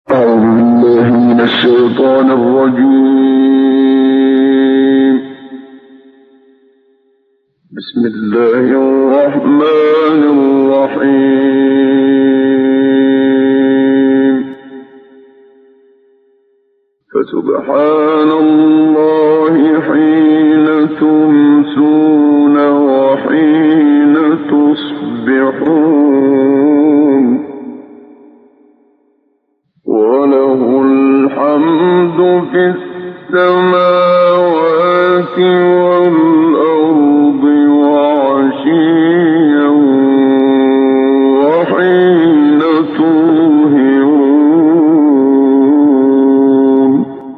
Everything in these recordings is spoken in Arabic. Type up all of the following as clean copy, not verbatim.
أعوذ بالله من الشيطان الرجيم. بسم الله الرحمن الرحيم. فسبحان الله حين تمسون وحين تصبحون، وله الحمد في السماوات والأرض وعشيا وحين تظهرون،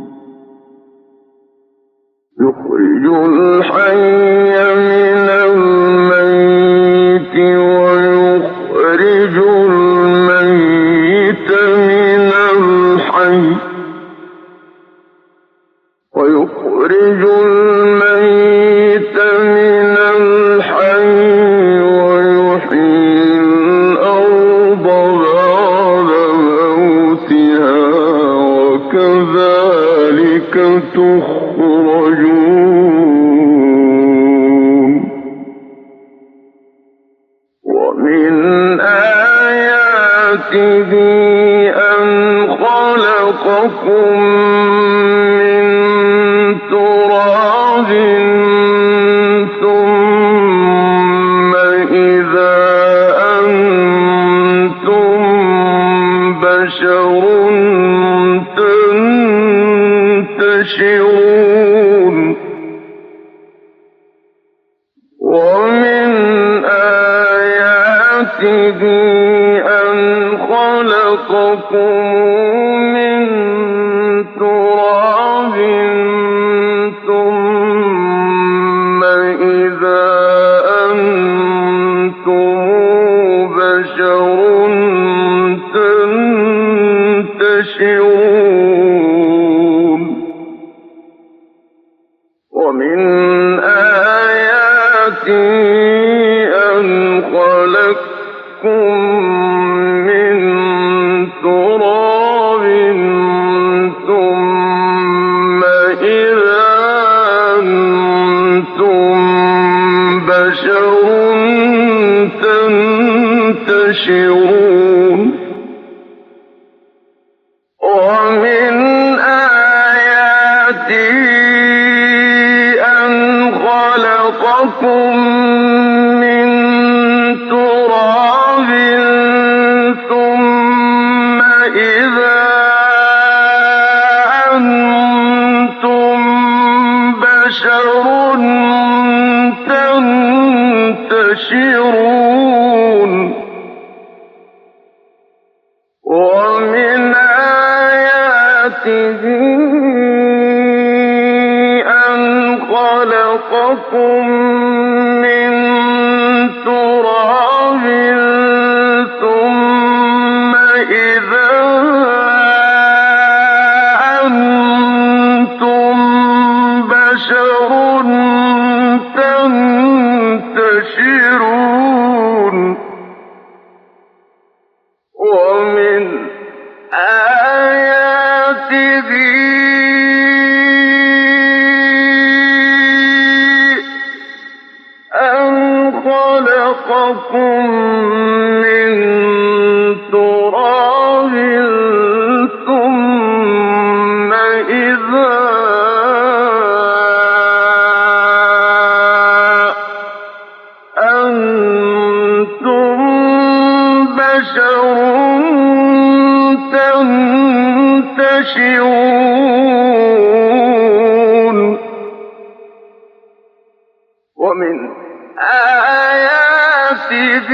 يخرج الحي من الميت ويخرج الميت من الحي، ويخرج الميت من الحي ويحيي الأرض بعد موتها، وكذلك تخرجون. ومن آياته أن خلقكم من تراب ثم إذا أنتم بشر تنتشرون. ومن آياته أن خلقكم من تراب ثم إذا أنتم بشر تنتشرون. ومن آياته أن خلقكم من تراب ثم إذا أنتم بشر تنتشرون. ومن آياته أن خلقكم من تراب ثم إذا أنتم بشر تنتشرون. ومن آياته أن خلقكم من تراب ثم إذا أنتم بشر تنتشرون. ومن آياته أن خلقكم من تراب ثم إذا أنتم بشر تنتشرون. ومن آياته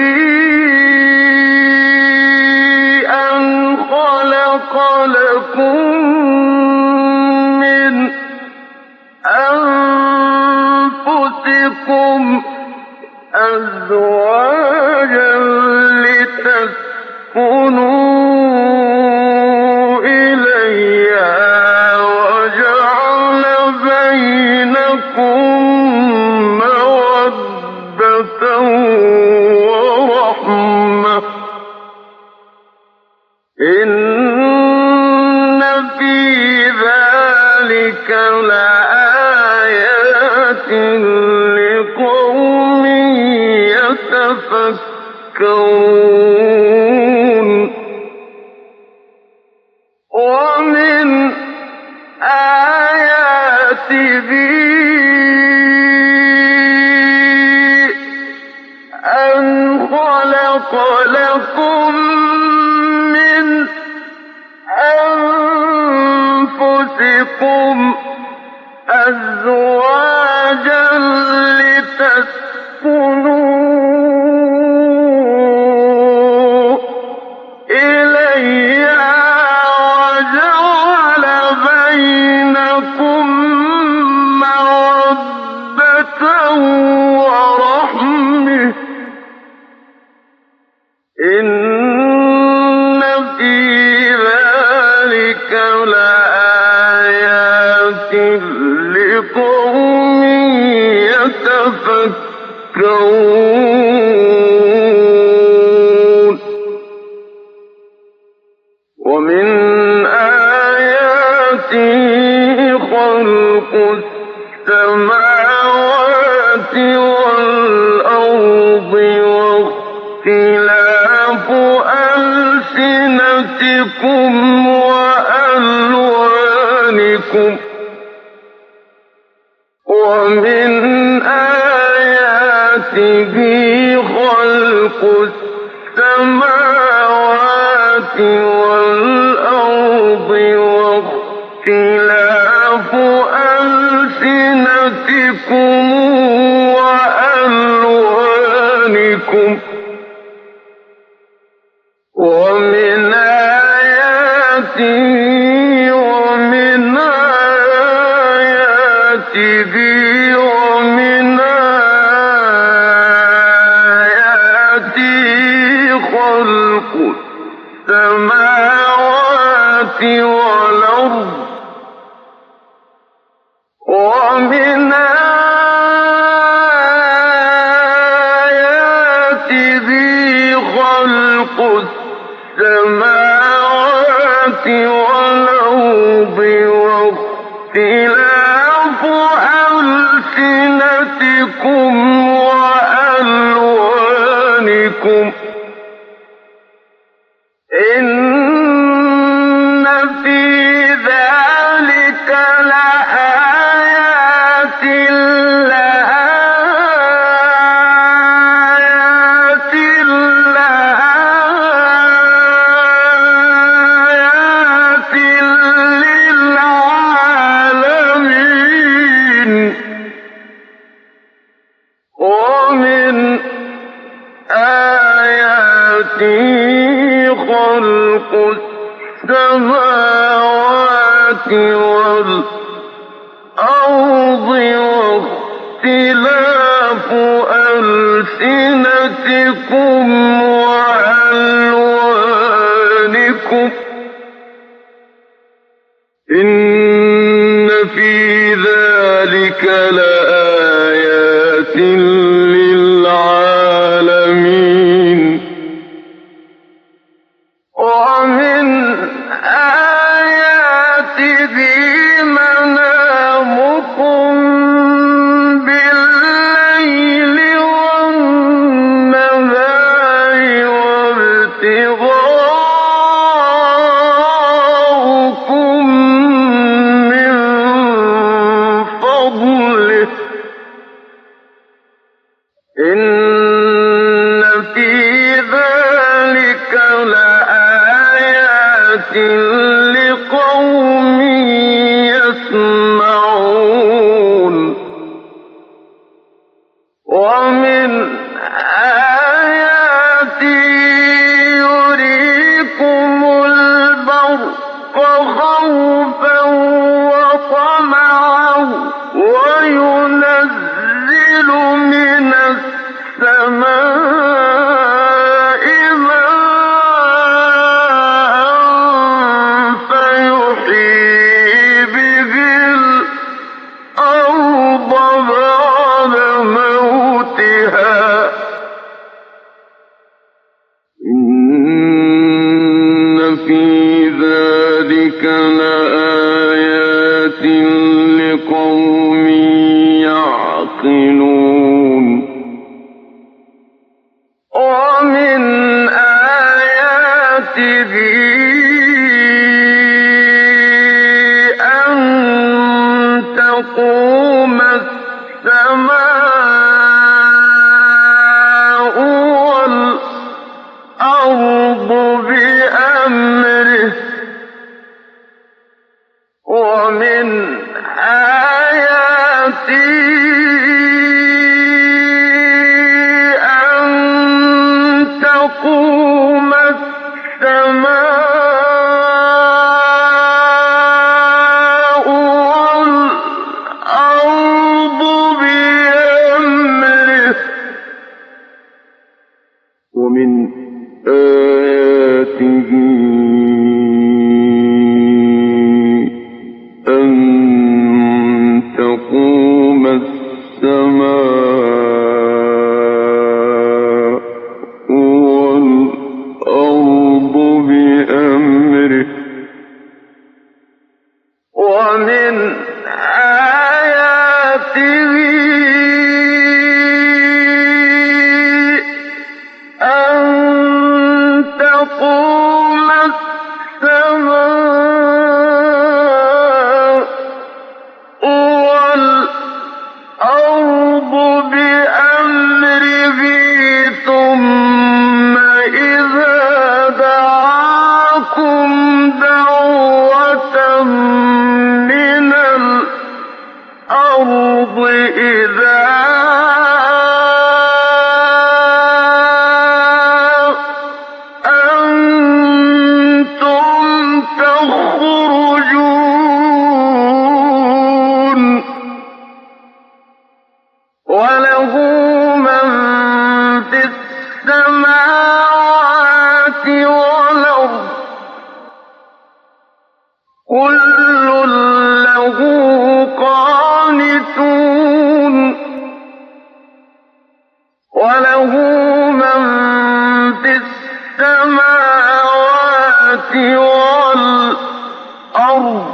أن خلق لكم من أنفسكم أزواجا لتسكنوا إليها وجعل بينكم مودة ورحمة إن لآيات لقوم يتفكرون ومن آياته أن خلق لكم من أنفسكم أزواجا لتسكنوا إليها وجعل بينكم مودة ورحمة إن في ذلك لآيات لقوم يتفكرون ومن آياته خلق السماوات والأرض واختلاف ألسنتكم وألوانكم ومن آياته خلق السماوات والأرض واختلاف ألسنتكم وألوانكم ومن آياته خلق السماوات والأرض ومن آياته خلق السماوات والأرض واختلاف ألسنتكم وألوانكم إن في ذلك لآيات للعالمين ومن آياته خلق السماوات والأرض واختلاف ألسنتكم وألوانكم إن في ذلك لآيات للعالمين ومن آياته منامكم بالليل والنهار وابتغاؤكم من فضله إن في ذلك لآيات لقوم يسمعون ومن آياته يريكم البرق خوفا وطمعا وينزل من السماء ماء فيحيي به الأرض بعد موتها إن في ذلك لآيات تعقلون ومن آياته أن تقوم السماء والأرض بأمره ومن آياته أن تقوم السماء والأرض بأمره ومن آياته أن تقوم السماء والأرض بأمره ومن آياته أن تقوم السماء والأرض بأمره ثم إذا دعاكم دعوة من الأرض إذا أنتم تخرجون وله من في السماوات والأرض كل له قانتون وله من في السماوات والأرض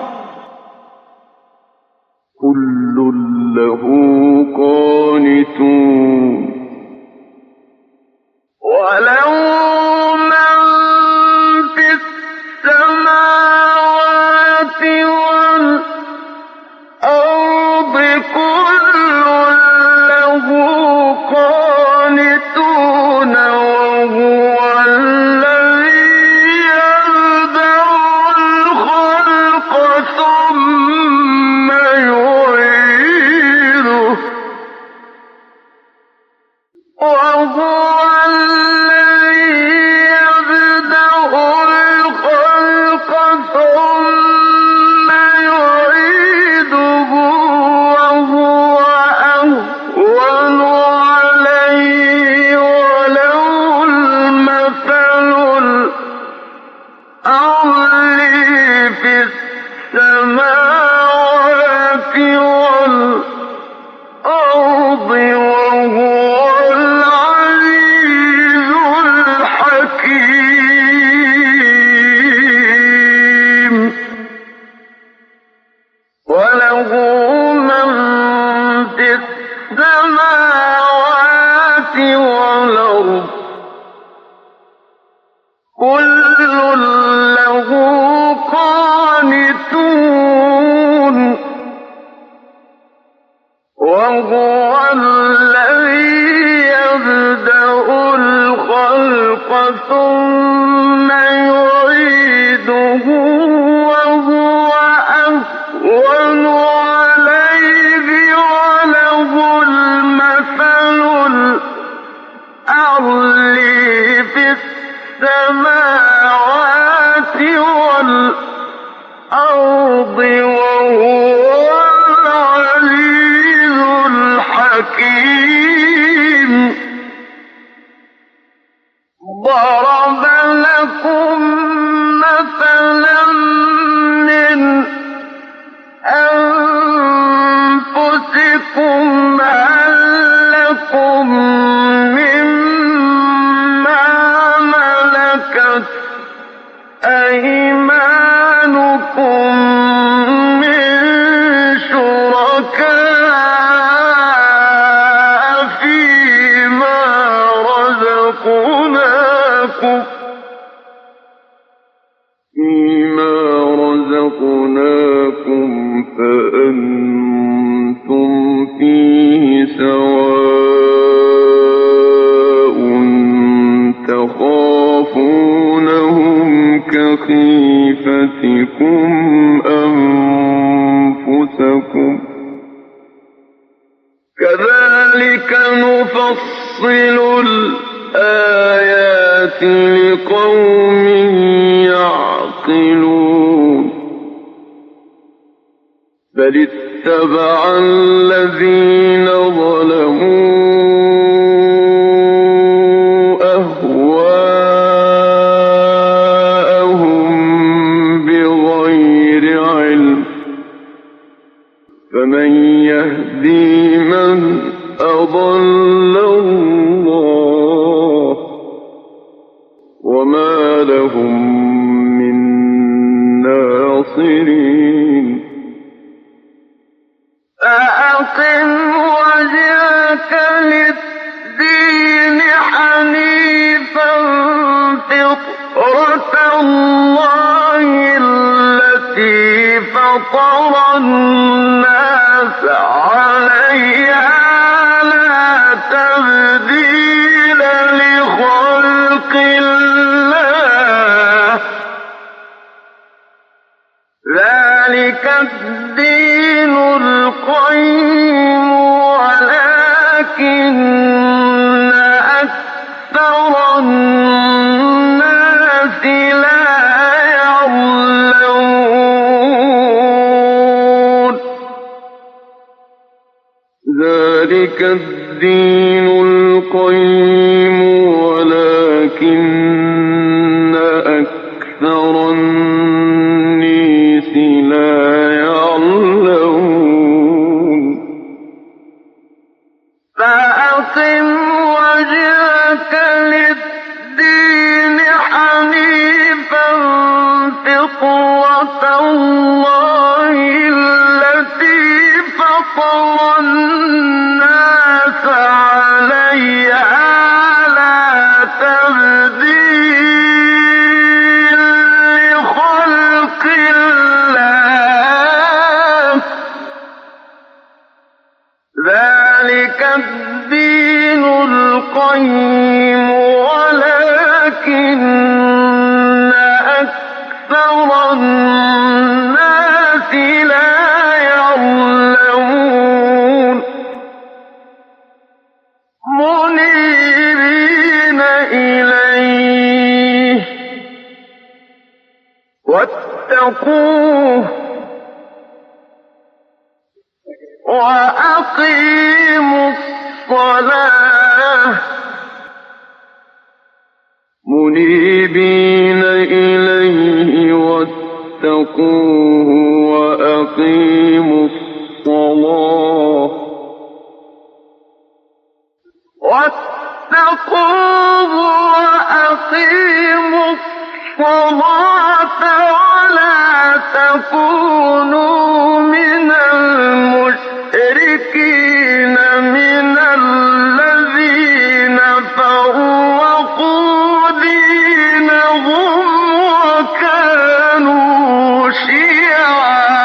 كل له قانتون وله من في السماوات والأرض كل له قانتون وهو الذي يبدأ الخلق ثم يعيده وهو الذي يبدأ الخلق ثم يعيده وهو أهون عليه وله المثل الأعلى في السماوات والأرض وهو العزيز الحكيم وله من في السماوات والأرض كل له قانتون وهو الذي يبدأ الخلق ثم يعيده وهو أهون عليه وله المثل الأعلى في السماوات والأرض وهو العزيز الحكيم ضرب لكم مثلا من أنفسكم هل لكم مما ملكت أيمانكم من شركاء فأنتم فيه سواء تخافونهم كخيفتكم أنفسكم كذلك نفصل الآيات لقوم يعقلون بل اتبع الذين ظلموا أهواءهم بغير علم فمن يهدي من أضل الله وما لهم من ناصرين فأقم وجهك للدين حنيفا فطرة الله التي فطر الناس عليها لا تبديل لخلق الله ذلك الدين القيم ولكن أكثر الناس لا يعلمون ذلك الدين القيم ولكن أكثر الناس لا يعلمون فأقم وجهك للدين حنيفا فطرة الله التي فطر الناس عليها لا تبديل لخلق الله ذلك الدين القيم ولكن أكثر الناس لا يعلمون منيبين إليه واتقوه وأقيموا الصلاة منيبين إليه واتقوه وأقيموا الصلاة وأقيموا الصلاة ولا تكونوا من المشركين من الذين فرقوا دينهم وكانوا شيعا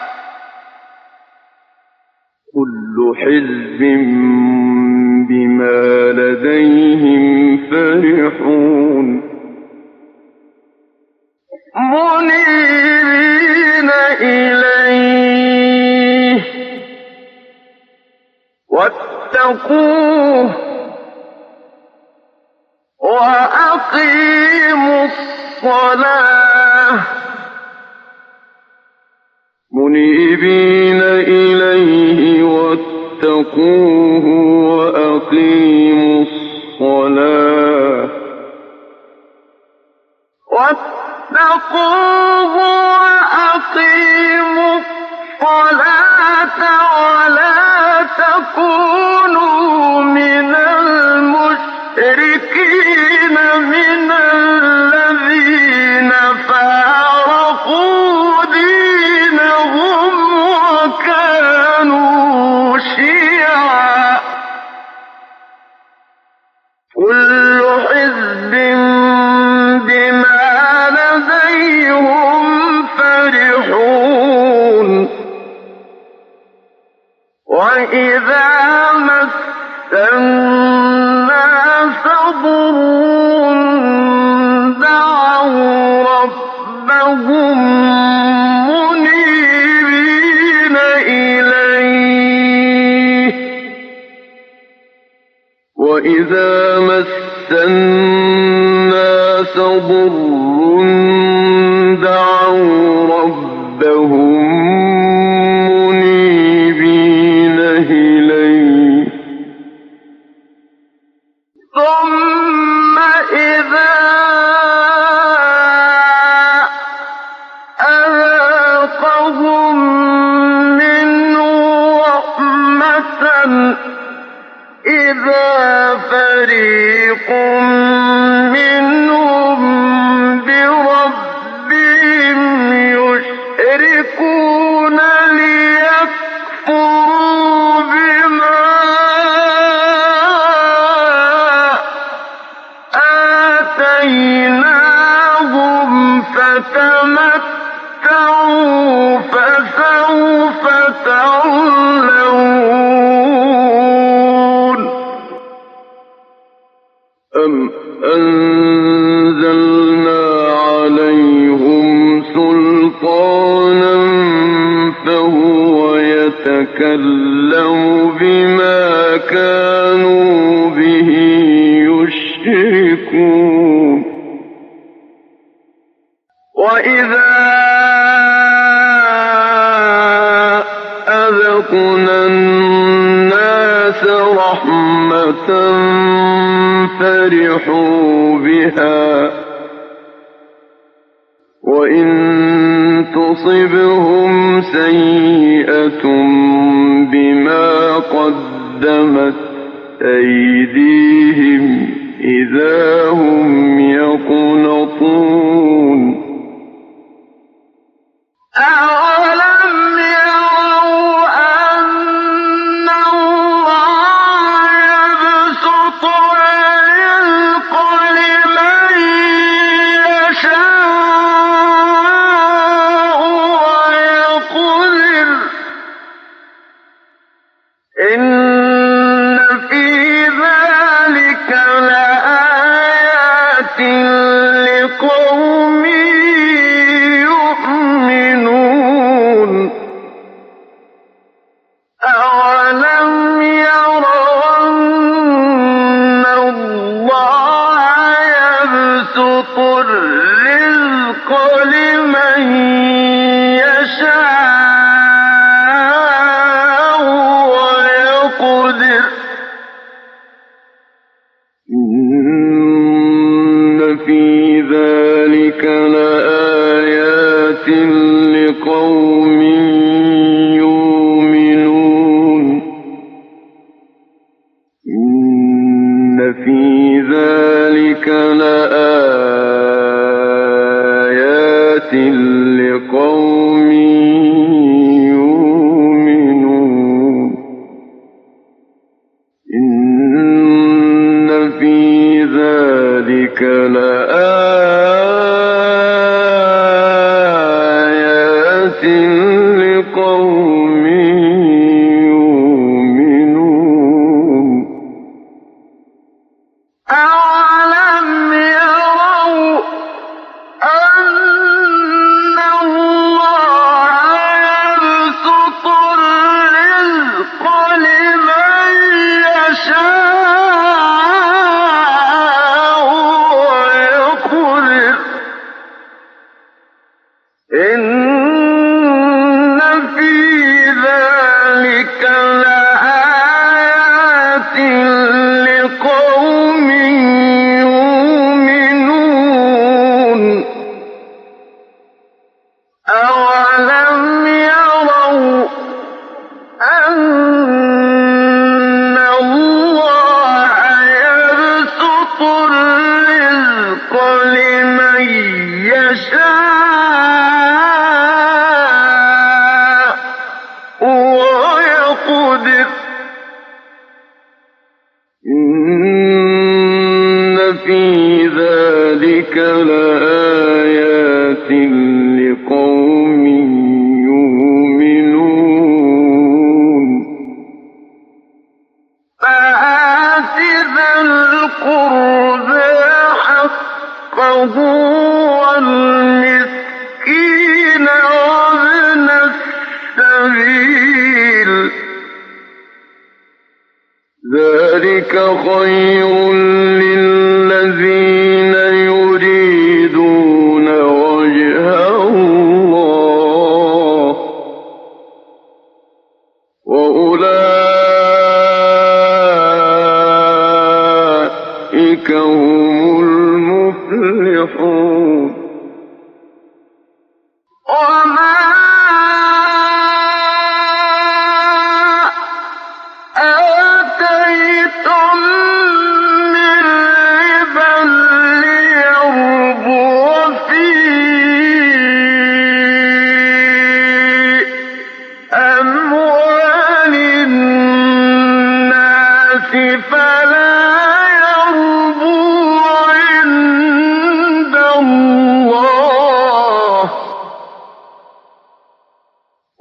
كل حزب بما لديهم فرحون منيبين إليه واتقوه وأقيموا الصلاة منيبين إليه واتقوه وأقيموا الصلاة واتقوه وأقيموا الصلاة ولا تكونوا من المشركين من الذين فارقوا دينهم وكانوا شيعا كل حزب بما لديهم فرحون وإذا مس الناس ضر دعوا ربهم منيبين إليه وإذا مس الناس ضر دعوا ربهم منيبين إليه ثم إذا أذاقهم منه رحمة إذا فريق منهم بربهم يشركون ليكفروا بما آتيناهم فتمتعوا فسوف تعلمون أم أنزلنا عليهم سلطانا فهو يتكلم بما كانوا به يشركون وإذا أذقنا الناس رحمة فرحوا بها وإن تصبهم سيئة بما قدمت أيديهم إذا هم يقنطون أولم يروا أن الله يبسط الرزق لمن يشاء ويقدر إن في ذلك لآيات لقوم يؤمنون أولم يروا أن الله يبسط الرزق لمن يشاء ويقدر إن في ذلك لآيات لقوم يؤمنون إن في ذلك لآيات لقوم يؤمنون إن في ذلك لآيات لقوم يؤمنون أولم يروا أن الله يبسط الرزق لمن يشاء ويقدر إن في ذلك لآيات لقوم يؤمنون أولم يروا أن الله يبسط الرزق لمن يشاء ويقدر إن في ذلك لآيات لقوم يؤمنون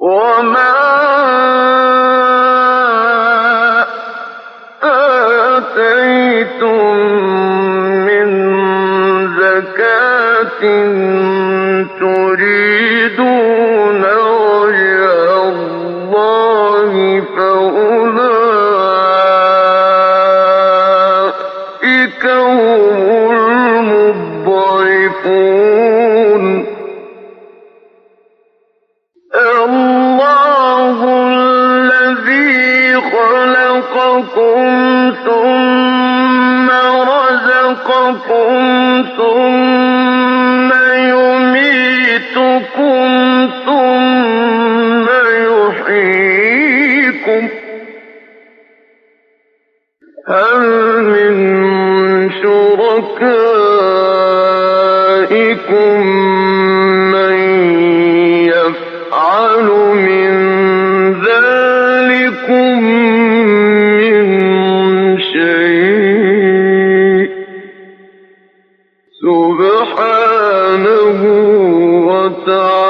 وما آتيتم من زكاة تريدون وجه الله فأولئك هم المضعفون. الله الذي خلقكم ثم رزقكم ثم يميتكم ثم يحييكم. هل من شركائكم من يفعل من ذلكم من شيء؟ سبحانه وتعالى